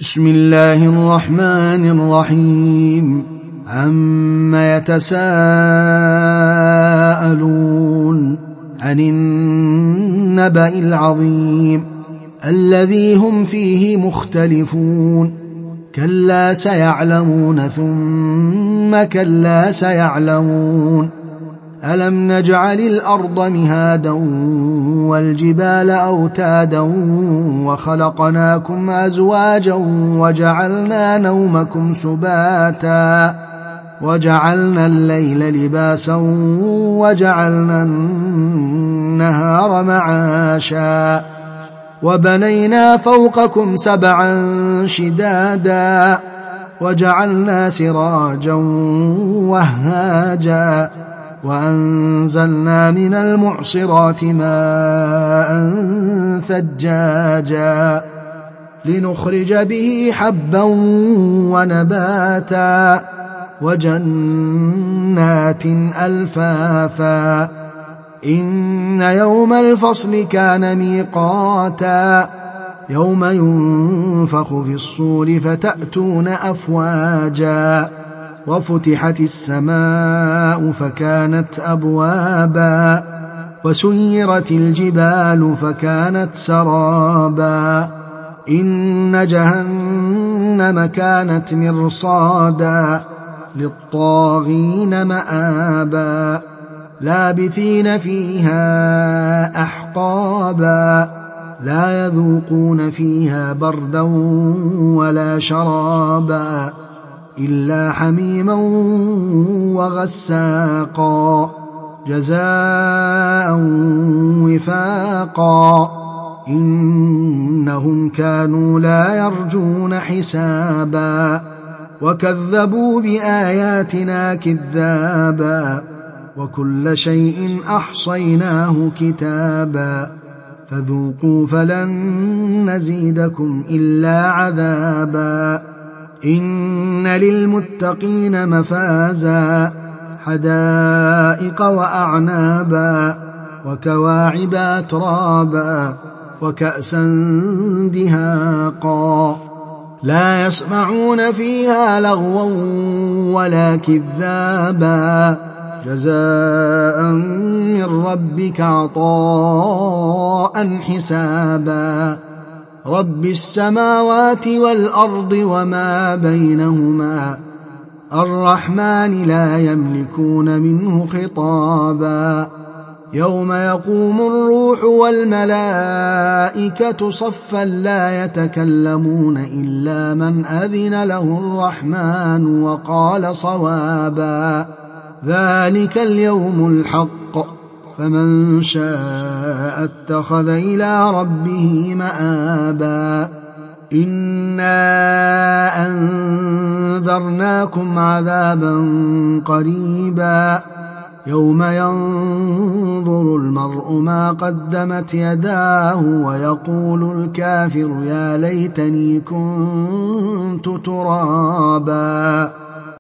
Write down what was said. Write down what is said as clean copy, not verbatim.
بسم الله الرحمن الرحيم. عم يتساءلون عن النبأ العظيم الذي هم فيه مختلفون. كلا سيعلمون ثم كلا سيعلمون. ألم نجعل الأرض مهادا والجبال أوتادا وخلقناكم أزواجا وجعلنا نومكم سباتا وجعلنا الليل لباسا وجعلنا النهار معاشا وبنينا فوقكم سبعا شدادا وجعلنا سراجا وهاجا وأنزلنا من المعصرات ماء ثجاجا لنخرج به حبا ونباتا وجنات ألفافا. إن يوم الفصل كان ميقاتا يوم ينفخ في الصور فتأتون أفواجا وفتحت السماء فكانت أبوابا وسيرت الجبال فكانت سرابا. إن جهنم كانت مرصادا للطاغين مآبا لابثين فيها أحقابا لا يذوقون فيها بردا ولا شرابا إلا حميما وغساقا جزاء وفاقا. إنهم كانوا لا يرجون حسابا وكذبوا بآياتنا كذابا وكل شيء أحصيناه كتابا فذوقوا فلن نزيدكم إلا عذابا. إن للمتقين مفازا حدائق وأعنابا وكواعب أترابا وكأسا دهاقا لا يسمعون فيها لغوا ولا كذابا جزاء من ربك عطاء حسابا. رب السماوات والأرض وما بينهما الرحمن لا يملكون منه خطابا. يوم يقوم الروح والملائكة صفا لا يتكلمون إلا من أذن له الرحمن وقال صوابا. ذلك اليوم الحق فمن شاء اتخذ إلى ربه مآبا. إنا أنذرناكم عذابا قريبا يوم ينظر المرء ما قدمت يداه ويقول الكافر يا ليتني كنت ترابا.